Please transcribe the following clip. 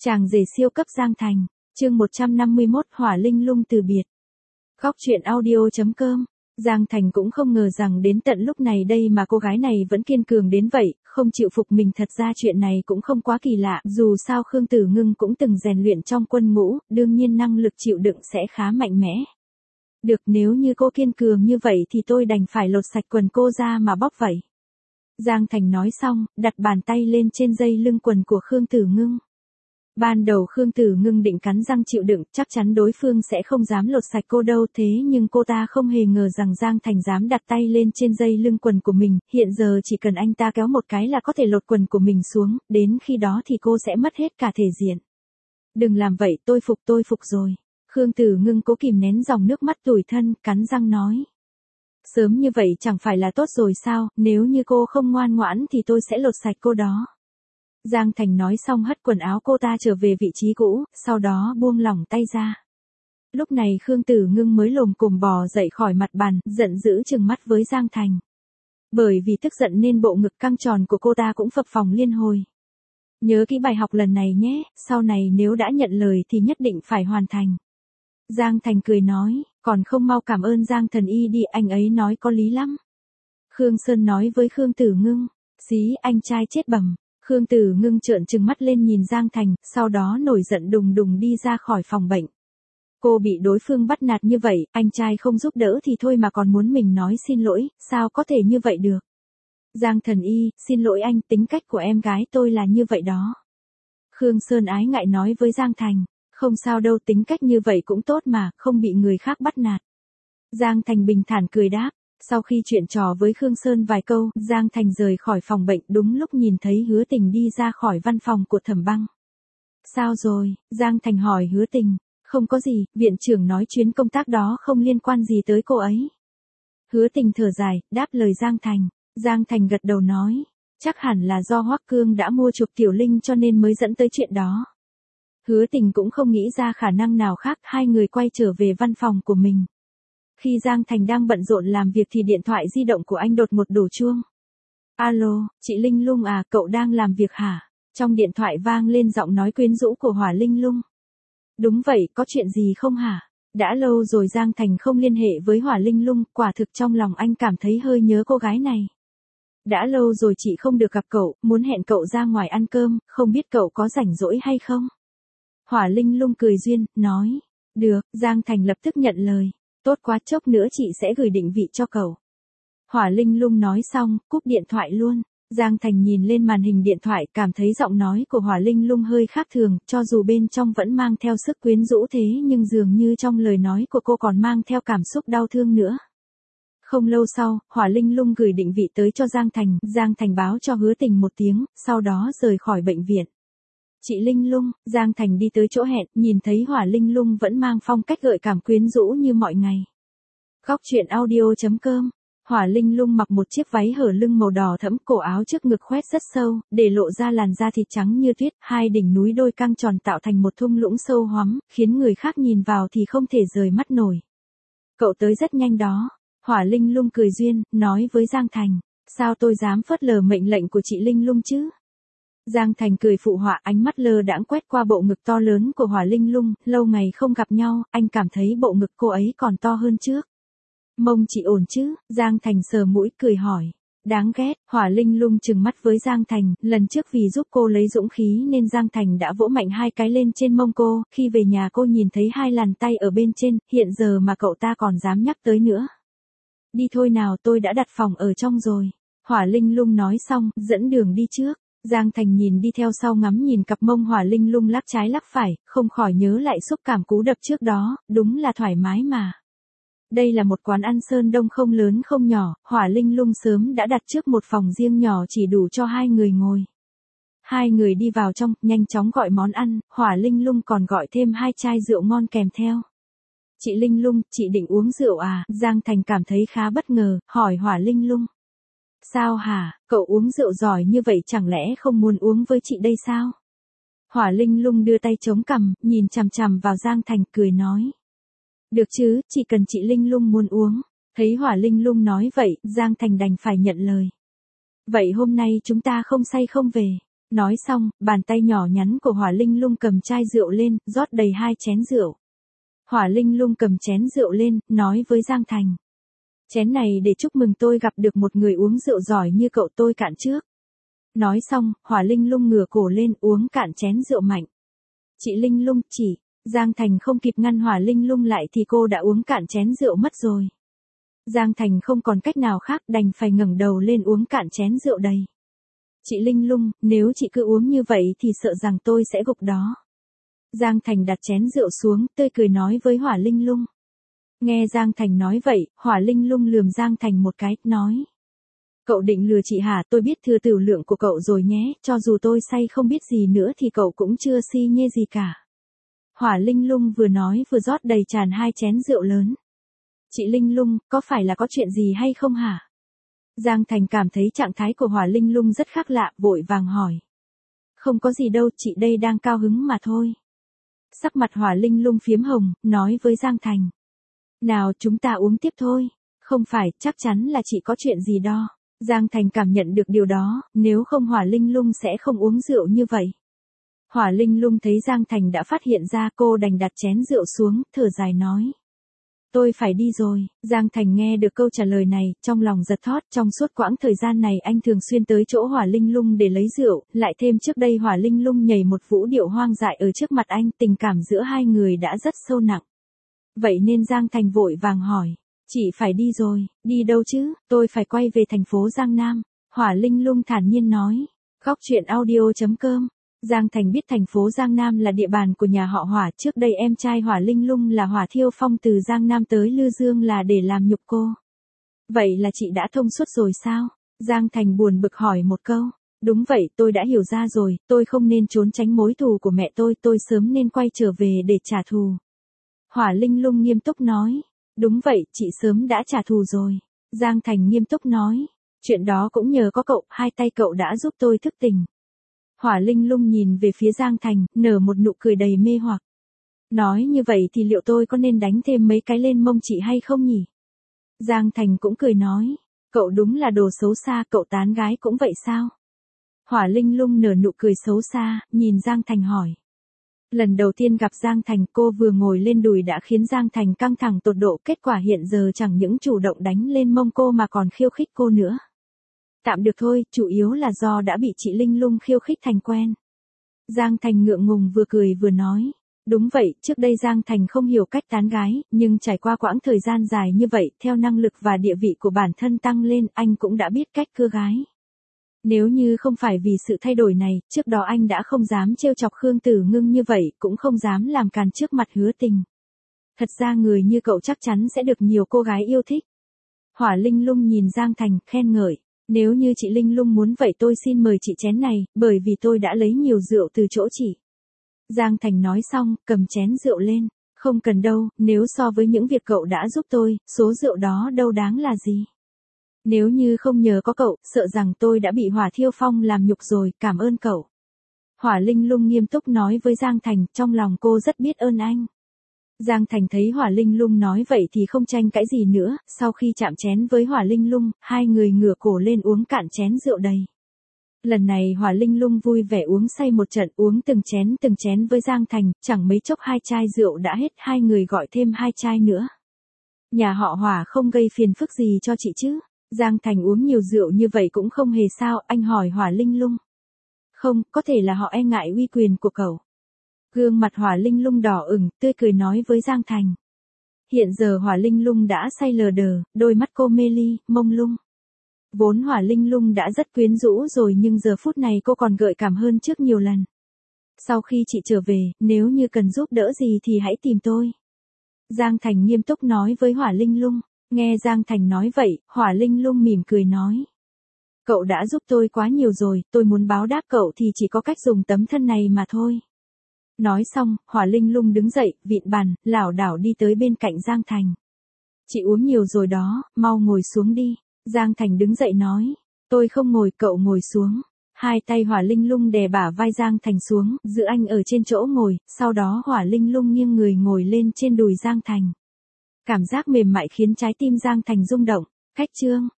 Chàng rể siêu cấp Giang Thành, chương 151 Hỏa Linh Lung từ biệt. Góc truyện audio.com. Giang Thành cũng không ngờ rằng đến tận lúc này đây mà cô gái này vẫn kiên cường đến vậy, không chịu phục mình. Thật ra chuyện này cũng không quá kỳ lạ, dù sao Khương Tử Ngưng cũng từng rèn luyện trong quân ngũ, đương nhiên năng lực chịu đựng sẽ khá mạnh mẽ. Được, nếu như cô kiên cường như vậy thì tôi đành phải lột sạch quần cô ra mà bóp vậy. Giang Thành nói xong, đặt bàn tay lên trên dây lưng quần của Khương Tử Ngưng. Ban đầu Khương Tử Ngưng định cắn răng chịu đựng, chắc chắn đối phương sẽ không dám lột sạch cô đâu, thế nhưng cô ta không hề ngờ rằng Giang Thành dám đặt tay lên trên dây lưng quần của mình, hiện giờ chỉ cần anh ta kéo một cái là có thể lột quần của mình xuống, đến khi đó thì cô sẽ mất hết cả thể diện. Đừng làm vậy, tôi phục rồi. Khương Tử Ngưng cố kìm nén dòng nước mắt tủi thân, cắn răng nói. Sớm như vậy chẳng phải là tốt rồi sao, nếu như cô không ngoan ngoãn thì tôi sẽ lột sạch cô đó. Giang Thành nói xong hất quần áo cô ta trở về vị trí cũ, sau đó buông lỏng tay ra. Lúc này Khương Tử Ngưng mới lồm cồm bò dậy khỏi mặt bàn, giận dữ trừng mắt với Giang Thành. Bởi vì tức giận nên bộ ngực căng tròn của cô ta cũng phập phồng liên hồi. Nhớ kỹ bài học lần này nhé, sau này nếu đã nhận lời thì nhất định phải hoàn thành. Giang Thành cười nói, còn không mau cảm ơn Giang Thần Y đi, anh ấy nói có lý lắm. Khương Sơn nói với Khương Tử Ngưng, xí anh trai chết bẩm. Khương Tử Ngưng trợn trừng mắt lên nhìn Giang Thành, sau đó nổi giận đùng đùng đi ra khỏi phòng bệnh. Cô bị đối phương bắt nạt như vậy, anh trai không giúp đỡ thì thôi mà còn muốn mình nói xin lỗi, sao có thể như vậy được. Giang Thần Y, xin lỗi anh, tính cách của em gái tôi là như vậy đó. Khương Sơn ái ngại nói với Giang Thành, không sao đâu, tính cách như vậy cũng tốt mà, không bị người khác bắt nạt. Giang Thành bình thản cười đáp. Sau khi chuyện trò với Khương Sơn vài câu, Giang Thành rời khỏi phòng bệnh, đúng lúc nhìn thấy Hứa Tình đi ra khỏi văn phòng của Thẩm Băng. Sao rồi? Giang Thành hỏi Hứa Tình. Không có gì, viện trưởng nói chuyến công tác đó không liên quan gì tới cô ấy. Hứa Tình thở dài, đáp lời Giang Thành. Giang Thành gật đầu nói, chắc hẳn là do Hoắc Cương đã mua chuộc Tiểu Linh cho nên mới dẫn tới chuyện đó. Hứa Tình cũng không nghĩ ra khả năng nào khác, hai người quay trở về văn phòng của mình. Khi Giang Thành đang bận rộn làm việc thì điện thoại di động của anh đột ngột đổ chuông. Alo, chị Linh Lung à, cậu đang làm việc hả? Trong điện thoại vang lên giọng nói quyến rũ của Hỏa Linh Lung. Đúng vậy, có chuyện gì không hả? Đã lâu rồi Giang Thành không liên hệ với Hỏa Linh Lung, quả thực trong lòng anh cảm thấy hơi nhớ cô gái này. Đã lâu rồi chị không được gặp cậu, muốn hẹn cậu ra ngoài ăn cơm, không biết cậu có rảnh rỗi hay không? Hỏa Linh Lung cười duyên, nói. Được, Giang Thành lập tức nhận lời. Tốt quá, chốc nữa chị sẽ gửi định vị cho cậu. Hỏa Linh Lung nói xong, cúp điện thoại luôn. Giang Thành nhìn lên màn hình điện thoại, cảm thấy giọng nói của Hỏa Linh Lung hơi khác thường, cho dù bên trong vẫn mang theo sức quyến rũ thế nhưng dường như trong lời nói của cô còn mang theo cảm xúc đau thương nữa. Không lâu sau, Hỏa Linh Lung gửi định vị tới cho Giang Thành báo cho Hứa Tình một tiếng, sau đó rời khỏi bệnh viện. Chị Linh Lung, Giang Thành đi tới chỗ hẹn, nhìn thấy Hỏa Linh Lung vẫn mang phong cách gợi cảm quyến rũ như mọi ngày. Góc truyện audio.com. Hỏa Linh Lung mặc một chiếc váy hở lưng màu đỏ thẫm, cổ áo trước ngực khoét rất sâu, để lộ ra làn da thịt trắng như tuyết, hai đỉnh núi đôi căng tròn tạo thành một thung lũng sâu hoắm, khiến người khác nhìn vào thì không thể rời mắt nổi. Cậu tới rất nhanh đó. Hỏa Linh Lung cười duyên, nói với Giang Thành, sao tôi dám phớt lờ mệnh lệnh của chị Linh Lung chứ? Giang Thành cười phụ họa, ánh mắt lơ đãng quét qua bộ ngực to lớn của Hỏa Linh Lung, lâu ngày không gặp nhau, anh cảm thấy bộ ngực cô ấy còn to hơn trước. Mông chị ổn chứ? Giang Thành sờ mũi cười hỏi. Đáng ghét, Hỏa Linh Lung trừng mắt với Giang Thành, lần trước vì giúp cô lấy dũng khí nên Giang Thành đã vỗ mạnh hai cái lên trên mông cô, khi về nhà cô nhìn thấy hai làn tay ở bên trên, hiện giờ mà cậu ta còn dám nhắc tới nữa. Đi thôi nào, tôi đã đặt phòng ở trong rồi. Hỏa Linh Lung nói xong, dẫn đường đi trước. Giang Thành nhìn đi theo sau, ngắm nhìn cặp mông Hỏa Linh Lung lắc trái lắc phải, không khỏi nhớ lại xúc cảm cú đập trước đó, đúng là thoải mái mà. Đây là một quán ăn Sơn Đông không lớn không nhỏ, Hỏa Linh Lung sớm đã đặt trước một phòng riêng nhỏ chỉ đủ cho hai người ngồi. Hai người đi vào trong, nhanh chóng gọi món ăn, Hỏa Linh Lung còn gọi thêm 2 chai rượu ngon kèm theo. Chị Linh Lung, chị định uống rượu à? Giang Thành cảm thấy khá bất ngờ, hỏi Hỏa Linh Lung. Sao hả, cậu uống rượu giỏi như vậy chẳng lẽ không muốn uống với chị đây sao? Hỏa Linh Lung đưa tay chống cằm, nhìn chằm chằm vào Giang Thành, cười nói. Được chứ, chỉ cần chị Linh Lung muốn uống. Thấy Hỏa Linh Lung nói vậy, Giang Thành đành phải nhận lời. Vậy hôm nay chúng ta không say không về. Nói xong, bàn tay nhỏ nhắn của Hỏa Linh Lung cầm chai rượu lên, rót đầy 2 chén rượu. Hỏa Linh Lung cầm chén rượu lên, nói với Giang Thành. Chén này để chúc mừng tôi gặp được một người uống rượu giỏi như cậu, tôi cạn trước. Nói xong, Hỏa Linh Lung ngửa cổ lên uống cạn chén rượu mạnh. Chị Linh Lung, chỉ, Giang Thành không kịp ngăn Hỏa Linh Lung lại thì cô đã uống cạn chén rượu mất rồi. Giang Thành không còn cách nào khác đành phải ngẩng đầu lên uống cạn chén rượu đầy. Chị Linh Lung, nếu chị cứ uống như vậy thì sợ rằng tôi sẽ gục đó. Giang Thành đặt chén rượu xuống, tươi cười nói với Hỏa Linh Lung. Nghe Giang Thành nói vậy, Hỏa Linh Lung lườm Giang Thành một cái, nói. Cậu định lừa chị hả? Tôi biết thừa tử lượng của cậu rồi nhé, cho dù tôi say không biết gì nữa thì cậu cũng chưa si nhê gì cả. Hỏa Linh Lung vừa nói vừa rót đầy tràn 2 chén rượu lớn. Chị Linh Lung, có phải là có chuyện gì hay không hả? Giang Thành cảm thấy trạng thái của Hỏa Linh Lung rất khác lạ, vội vàng hỏi. Không có gì đâu, chị đây đang cao hứng mà thôi. Sắc mặt Hỏa Linh Lung phiếm hồng, nói với Giang Thành. Nào chúng ta uống tiếp thôi. Không phải, chắc chắn là chị có chuyện gì đó. Giang Thành cảm nhận được điều đó, nếu không Hỏa Linh Lung sẽ không uống rượu như vậy. Hỏa Linh Lung thấy Giang Thành đã phát hiện ra, cô đành đặt chén rượu xuống, thở dài nói. Tôi phải đi rồi. Giang Thành nghe được câu trả lời này, trong lòng giật thót. Trong suốt quãng thời gian này anh thường xuyên tới chỗ Hỏa Linh Lung để lấy rượu, lại thêm trước đây Hỏa Linh Lung nhảy một vũ điệu hoang dại ở trước mặt anh, tình cảm giữa hai người đã rất sâu nặng. Vậy nên Giang Thành vội vàng hỏi. Chị phải đi rồi, đi đâu chứ? Tôi phải quay về thành phố Giang Nam. Hỏa Linh Lung thản nhiên nói. Góc truyện audio.com. Giang Thành biết thành phố Giang Nam là địa bàn của nhà họ Hỏa, trước đây em trai Hỏa Linh Lung là Hỏa Thiêu Phong từ Giang Nam tới Lư Dương là để làm nhục cô. Vậy là chị đã thông suốt rồi sao? Giang Thành buồn bực hỏi một câu. Đúng vậy, tôi đã hiểu ra rồi, tôi không nên trốn tránh mối thù của mẹ tôi sớm nên quay trở về để trả thù. Hỏa Linh Lung nghiêm túc nói. Đúng vậy, chị sớm đã trả thù rồi. Giang Thành nghiêm túc nói. Chuyện đó cũng nhờ có cậu, 2 tay cậu đã giúp tôi thức tỉnh. Hỏa Linh Lung nhìn về phía Giang Thành, nở một nụ cười đầy mê hoặc. Nói như vậy thì liệu tôi có nên đánh thêm mấy cái lên mông chị hay không nhỉ? Giang Thành cũng cười nói. Cậu đúng là đồ xấu xa, cậu tán gái cũng vậy sao? Hỏa Linh Lung nở nụ cười xấu xa, nhìn Giang Thành hỏi. Lần đầu tiên gặp Giang Thành, cô vừa ngồi lên đùi đã khiến Giang Thành căng thẳng tột độ, kết quả hiện giờ chẳng những chủ động đánh lên mông cô mà còn khiêu khích cô nữa. Tạm được thôi, chủ yếu là do đã bị chị Linh Lung khiêu khích thành quen. Giang Thành ngượng ngùng vừa cười vừa nói. Đúng vậy, trước đây Giang Thành không hiểu cách tán gái, nhưng trải qua quãng thời gian dài như vậy, theo năng lực và địa vị của bản thân tăng lên, anh cũng đã biết cách cưa gái. Nếu như không phải vì sự thay đổi này, trước đó anh đã không dám trêu chọc Khương Tử Ngưng như vậy, cũng không dám làm càn trước mặt Hứa Tình. Thật ra người như cậu chắc chắn sẽ được nhiều cô gái yêu thích. Hỏa Linh Lung nhìn Giang Thành, khen ngợi. Nếu như chị Linh Lung muốn vậy tôi xin mời chị chén này, bởi vì tôi đã lấy nhiều rượu từ chỗ chị. Giang Thành nói xong, cầm chén rượu lên. Không cần đâu, nếu so với những việc cậu đã giúp tôi, số rượu đó đâu đáng là gì. Nếu như không nhờ có cậu, sợ rằng tôi đã bị Hỏa Thiêu Phong làm nhục rồi, cảm ơn cậu. Hỏa Linh Lung nghiêm túc nói với Giang Thành, trong lòng cô rất biết ơn anh. Giang Thành thấy Hỏa Linh Lung nói vậy thì không tranh cãi gì nữa, sau khi chạm chén với Hỏa Linh Lung, hai người ngửa cổ lên uống cạn chén rượu đầy. Lần này Hỏa Linh Lung vui vẻ uống say một trận, uống từng chén với Giang Thành, chẳng mấy chốc 2 chai rượu đã hết, hai người gọi thêm 2 chai nữa. Nhà họ Hỏa không gây phiền phức gì cho chị chứ? Giang Thành uống nhiều rượu như vậy cũng không hề sao, anh hỏi Hỏa Linh Lung. Không, có thể là họ e ngại uy quyền của cậu. Gương mặt Hỏa Linh Lung đỏ ửng, tươi cười nói với Giang Thành. Hiện giờ Hỏa Linh Lung đã say lờ đờ, đôi mắt cô mê ly, mông lung. Vốn Hỏa Linh Lung đã rất quyến rũ rồi nhưng giờ phút này cô còn gợi cảm hơn trước nhiều lần. Sau khi chị trở về, nếu như cần giúp đỡ gì thì hãy tìm tôi. Giang Thành nghiêm túc nói với Hỏa Linh Lung. Nghe Giang Thành nói vậy, Hỏa Linh Lung mỉm cười nói. Cậu đã giúp tôi quá nhiều rồi, tôi muốn báo đáp cậu thì chỉ có cách dùng tấm thân này mà thôi. Nói xong, Hỏa Linh Lung đứng dậy, vịn bàn, lảo đảo đi tới bên cạnh Giang Thành. Chị uống nhiều rồi đó, mau ngồi xuống đi. Giang Thành đứng dậy nói. Tôi không ngồi, cậu ngồi xuống. Hai tay Hỏa Linh Lung đè bả vai Giang Thành xuống, giữ anh ở trên chỗ ngồi, sau đó Hỏa Linh Lung nghiêng người ngồi lên trên đùi Giang Thành. Cảm giác mềm mại khiến trái tim Giang Thành rung động. Khách trương.